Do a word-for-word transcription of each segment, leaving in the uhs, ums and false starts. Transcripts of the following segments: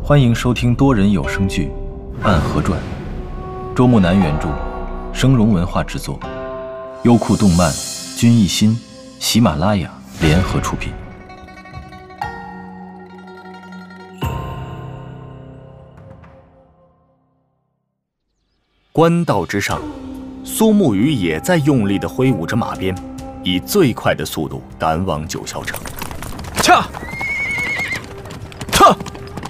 欢迎收听多人有声剧《暗河传》，周木南原著，声荣文化制作，优酷动漫、君艺心、喜马拉雅联合出品。 官道之上，苏沐雨也在用力地挥舞着马鞭，以最快的速度赶往九霄城。 恰，撤！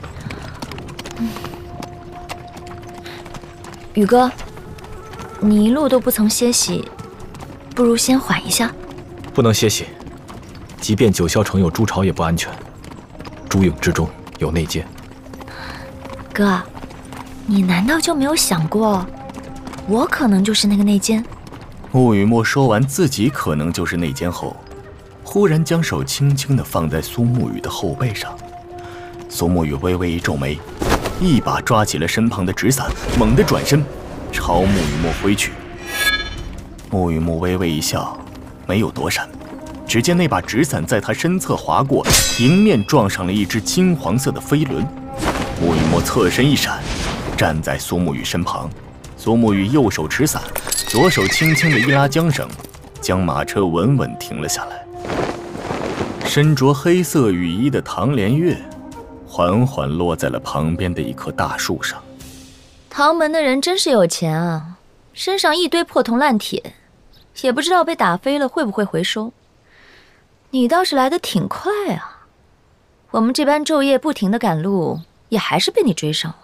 宇哥，你一路都不曾歇息，不如先缓一下。 不能歇息，即便九霄城有朱朝也不安全，朱影之中有内奸。 哥，你难道就没有想过，我可能就是那个内奸？ 穆雨墨说完自己可能就是内奸后，忽然将手轻轻地放在苏沐雨的后背上。苏沐雨微微一皱眉，一把抓起了身旁的纸伞，猛地转身朝穆雨墨挥去。穆雨墨微微一笑，没有躲闪，只见那把纸伞在他身侧划过，迎面撞上了一只金黄色的飞轮。穆雨墨侧身一闪，站在苏沐雨身旁。苏沐雨右手持伞，左手轻轻地一拉缰绳，将马车稳稳停了下来。身着黑色雨衣的唐连月缓缓落在了旁边的一棵大树上。 唐门的人真是有钱啊，身上一堆破铜烂铁，也不知道被打飞了会不会回收。你倒是来得挺快啊，我们这班昼夜不停地赶路，也还是被你追上了。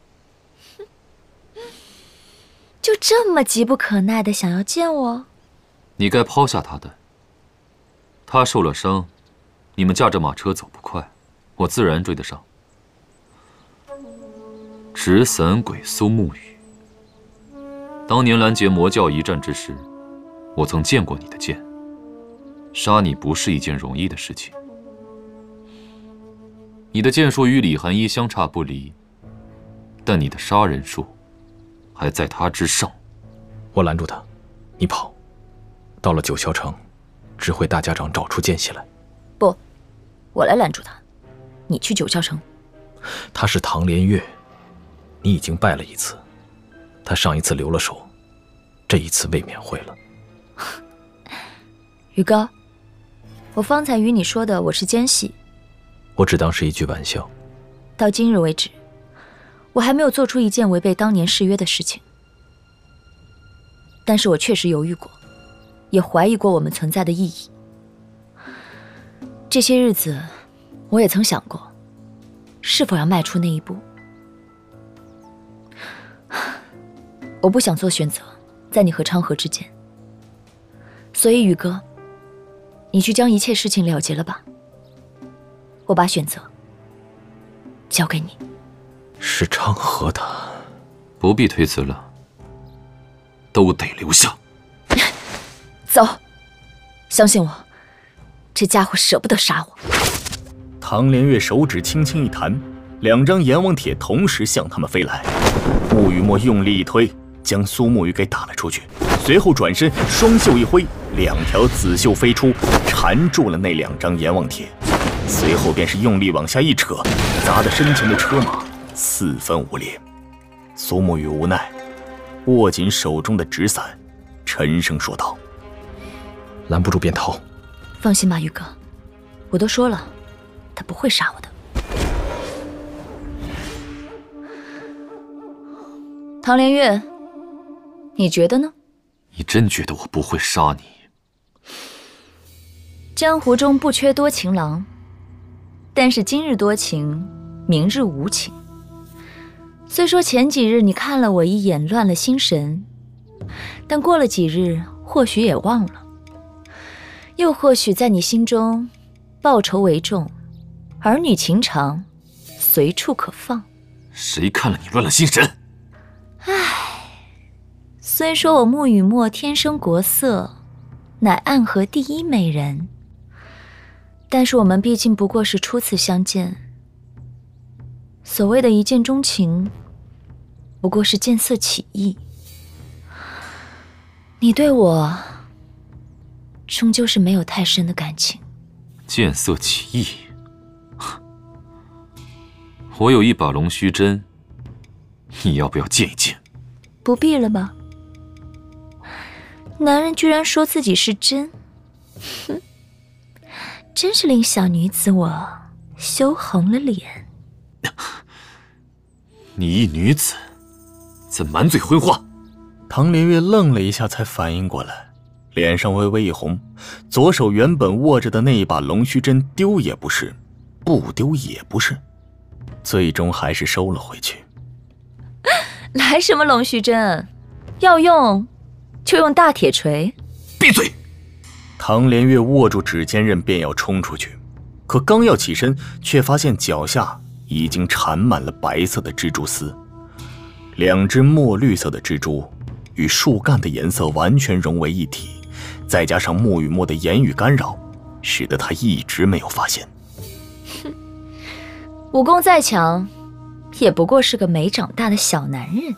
就这么急不可耐地想要见我？ 你该抛下他的。他受了伤，你们驾着马车走不快，我自然追得上。纸伞鬼苏沐雨，当年拦截魔教一战之时，我曾见过你的剑。杀你不是一件容易的事情。你的剑术与李寒一相差不离，但你的杀人术还在他之上。 我拦住他，你跑，到了九霄城，只会大家长找出奸细来。 不，我来拦住他，你去九霄城。 他是唐连月，你已经败了一次，他上一次留了手，这一次未免会了。 宇哥，我方才与你说的我是奸细， 我只当是一句玩笑。 到今日为止，我还没有做出一件违背当年誓约的事情，但是我确实犹豫过，也怀疑过我们存在的意义。这些日子，我也曾想过，是否要迈出那一步。我不想做选择，在你和昌河之间，所以宇哥，你去将一切事情了结了吧。我把选择交给你。 是昌河的， 不必推辞了，都得留下。 走，相信我，这家伙舍不得杀我。 唐连月手指轻轻一弹，两张阎王帖同时向他们飞来。穆雨墨用力一推，将苏沐雨给打了出去，随后转身双袖一挥，两条紫袖飞出，缠住了那两张阎王帖，随后便是用力往下一扯，砸得身前的车马四分五裂。苏沐雨无奈，握紧手中的纸伞，沉声说道： 拦不住便逃。 放心吧，宇哥，我都说了，他不会杀我的。唐连月，你觉得呢？ 你真觉得我不会杀你？ 江湖中不缺多情郎，但是今日多情，明日无情。虽说前几日你看了我一眼，乱了心神，但过了几日，或许也忘了，又或许在你心中，报仇为重，儿女情长，随处可放。 谁看了你乱了心神？ 唉，虽说我穆雨墨天生国色，乃暗河第一美人，但是我们毕竟不过是初次相见，所谓的一见钟情，不过是见色起意。你对我终究是没有太深的感情。 见色起意， 我有一把龙须针，你要不要见一见？ 不必了吧。男人居然说自己是针，哼，真是令小女子我羞红了脸。 你一女子，怎满嘴荤话？ 唐连月愣了一下，才反应过来，脸上微微一红，左手原本握着的那一把龙须针丢也不是，不丢也不是，最终还是收了回去。 来什么龙须针？要用就用大铁锤。 闭嘴！ 唐连月握住指尖刃便要冲出去，可刚要起身，却发现脚下已经缠满了白色的蜘蛛丝，两只墨绿色的蜘蛛与树干的颜色完全融为一体，再加上穆雨墨的言语干扰，使得他一直没有发现。 哼，武功再强，也不过是个没长大的小男人。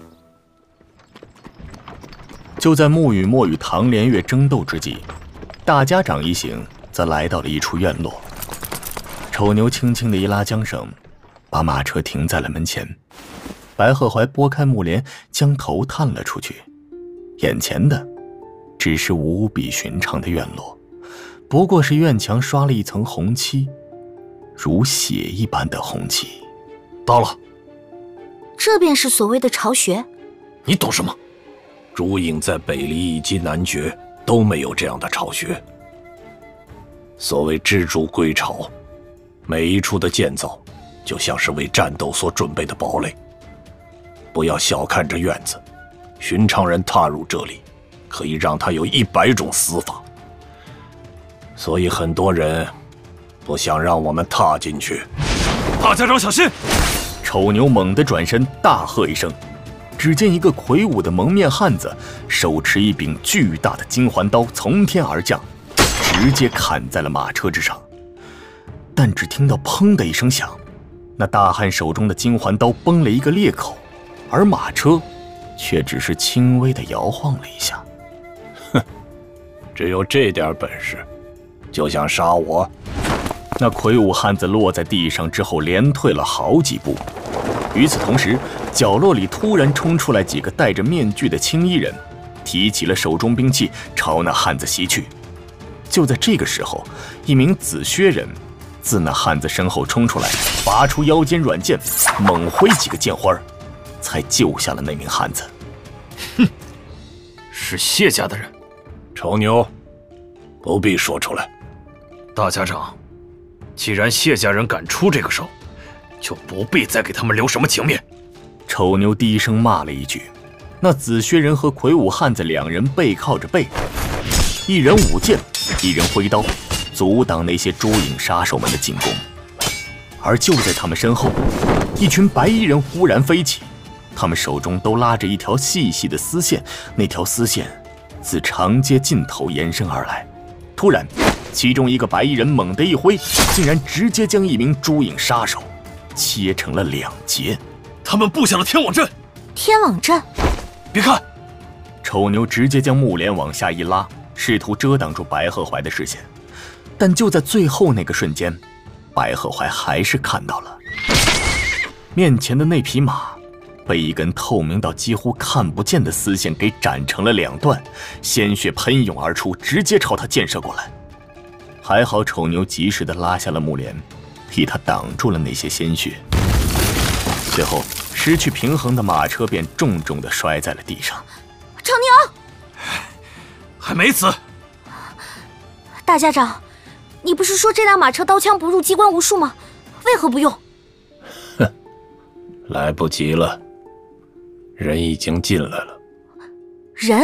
就在穆雨墨与唐连月争斗之际，大家长一行则来到了一处院落。丑牛轻轻地一拉缰绳，把马车停在了门前。白鹤怀拨开幕帘，将头探了出去，眼前的只是无比寻常的院落，不过是院墙刷了一层红漆，如血一般的红漆。 到了， 这便是所谓的巢穴。 你懂什么？朱影在北离以及南绝都没有这样的巢穴。所谓蜘蛛归巢，每一处的建造就像是为战斗所准备的堡垒。不要小看这院子，寻常人踏入这里，可以让他有一百种死法。所以很多人不想让我们踏进去。 大家长小心！ 丑牛猛地转身，大喝一声，只见一个魁梧的蒙面汉子手持一柄巨大的金环刀从天而降，直接砍在了马车之上。但只听到砰的一声响，那大汉手中的金环刀崩了一个裂口，而马车却只是轻微的摇晃了一下。 哼，只有这点本事，就想杀我？ 那魁梧汉子落在地上之后，连退了好几步。与此同时，角落里突然冲出来几个戴着面具的青衣人，提起了手中兵器，朝那汉子袭去。就在这个时候，一名紫靴人自那汉子身后冲出来，拔出腰间软剑，猛挥几个剑花，才救下了那名汉子。 哼，是谢家的人。丑牛，不必说出来。 大家长，既然谢家人敢出这个手，就不必再给他们留什么情面。 丑牛低声骂了一句，那紫靴人和魁梧汉子两人背靠着背，一人舞剑，一人挥刀，阻挡那些朱影杀手们的进攻。而就在他们身后，一群白衣人忽然飞起，他们手中都拉着一条细细的丝线，那条丝线自长街尽头延伸而来。突然，其中一个白衣人猛地一挥，竟然直接将一名朱影杀手切成了两截。 他们布下了天网阵。 天网阵？ 别看！ 丑牛直接将幕帘往下一拉，试图遮挡住白鹤怀的视线。但就在最后那个瞬间，白鹤怀还是看到了面前的那匹马被一根透明到几乎看不见的丝线给斩成了两段，鲜血喷涌而出，直接朝他溅射过来。还好丑牛及时地拉下了幕帘，替他挡住了那些鲜血。最后失去平衡的马车便重重地摔在了地上。 丑牛， 还没死。 大家长，你不是说这辆马车刀枪不入，机关无数吗？为何不用？ 哼，来不及了，人已经进来了。 人？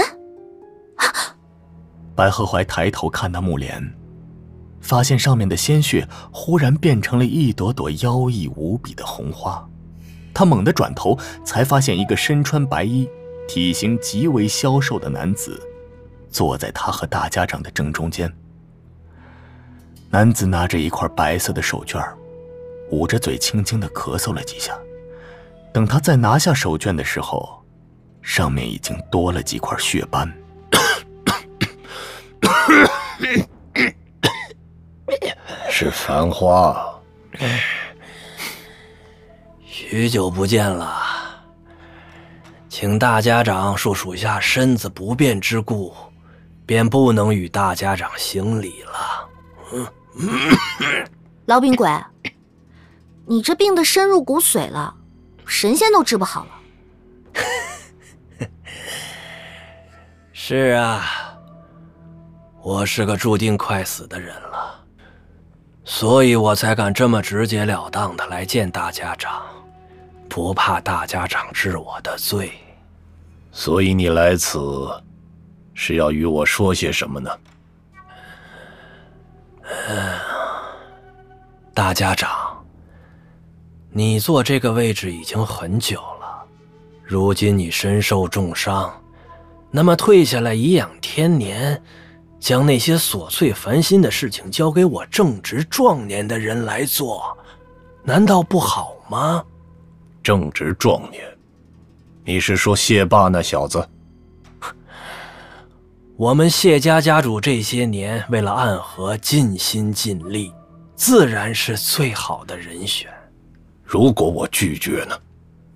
白鹤怀抬头看那幕帘，发现上面的鲜血忽然变成了一朵朵妖异无比的红花。他猛地转头，才发现一个身穿白衣、体型极为消瘦的男子坐在他和大家长的正中间。男子拿着一块白色的手绢，捂着嘴轻轻地咳嗽了几下。等他再拿下手绢的时候，上面已经多了几块血斑。 是繁花。 许久不见了，请大家长恕属下身子不便之故，便不能与大家长行礼了。嗯老饼鬼，你这病得深入骨髓了，神仙都治不好了。 是啊，我是个注定快死的人了，所以我才敢这么直截了当的来见大家长，不怕大家长治我的罪。 所以你来此，是要与我说些什么呢？ 大家长，你坐这个位置已经很久了，如今你身受重伤，那么退下来颐养天年，将那些琐碎烦心的事情交给我正值壮年的人来做，难道不好吗？ 正值壮年，你是说谢霸那小子？ 我们谢家家主这些年为了暗河尽心尽力，自然是最好的人选。 如果我拒绝呢？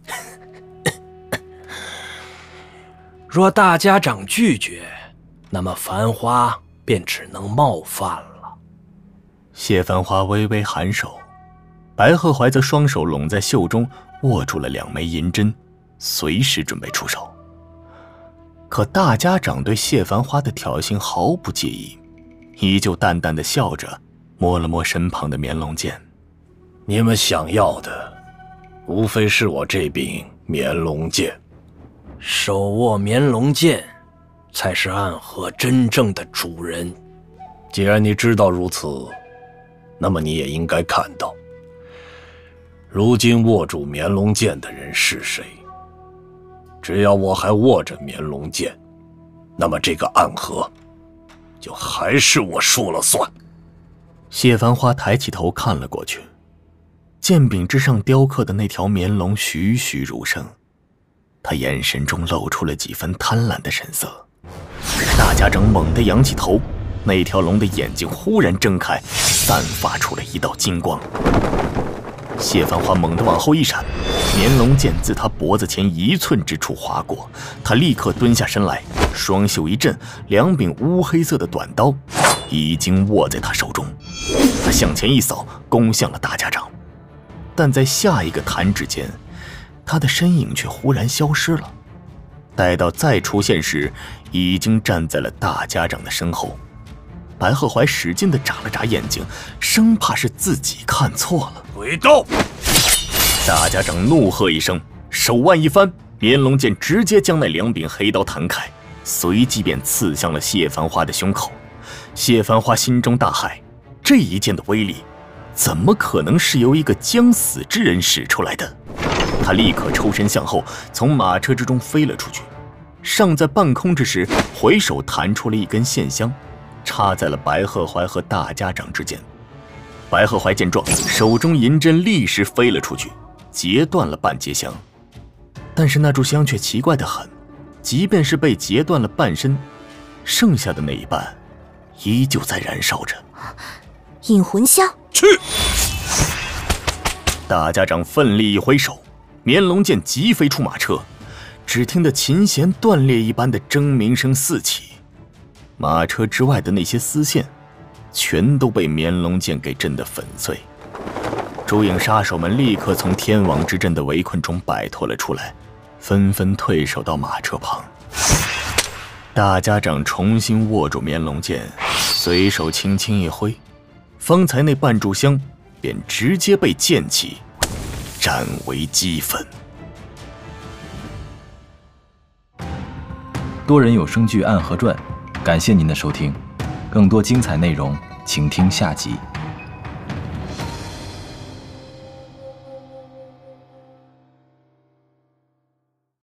若大家长拒绝，那么繁花便只能冒犯了。 谢繁花微微颔首，白鹤怀则双手拢在袖中，握住了两枚银针，随时准备出手。可大家长对谢繁花的挑衅毫不介意，依旧淡淡的笑着，摸了摸身旁的棉龙剑。 你们想要的，无非是我这柄棉龙剑。 手握棉龙剑，才是暗河真正的主人。 既然你知道如此，那么你也应该看到，如今握住棉龙剑的人是谁。只要我还握着棉龙剑，那么这个暗河就还是我说了算。 谢繁花抬起头看了过去，剑柄之上雕刻的那条棉龙栩栩如生，他眼神中露出了几分贪婪的神色。大家长猛地扬起头，那条龙的眼睛忽然睁开，散发出了一道金光。谢繁花猛地往后一闪，棉龙剑自他脖子前一寸之处划过，他立刻蹲下身来，双袖一震，两柄乌黑色的短刀已经握在他手中。他向前一扫，攻向了大家长，但在下一个弹指间，他的身影却忽然消失了。待到再出现时，已经站在了大家长的身后。白鹤怀使劲地眨了眨眼睛，生怕是自己看错了。 鬼道！ 大家长怒喝一声，手腕一翻，棉龙剑直接将那两柄黑刀弹开，随即便刺向了谢繁花的胸口。谢繁花心中大骇，这一剑的威力，怎么可能是由一个将死之人使出来的？他立刻抽身向后，从马车之中飞了出去。尚在半空之时，回手弹出了一根线香，插在了白鹤怀和大家长之间。白鹤怀见状，手中银针立时飞了出去，截断了半截香。但是那炷香却奇怪得很，即便是被截断了半身，剩下的那一半依旧在燃烧着。 引魂香， 去！ 大家长奋力一挥手，棉龙剑急飞出马车，只听得琴弦断裂一般的铮鸣声四起。马车之外的那些丝线全都被棉龙剑给震得粉碎。朱影杀手们立刻从天王之阵的围困中摆脱了出来，纷纷退守到马车旁。大家长重新握住棉龙剑，随手轻轻一挥，方才那半炷香便直接被剑气斩为齑粉。 多人有声剧《暗河传》，感谢您的收听，更多精彩内容，请听下集。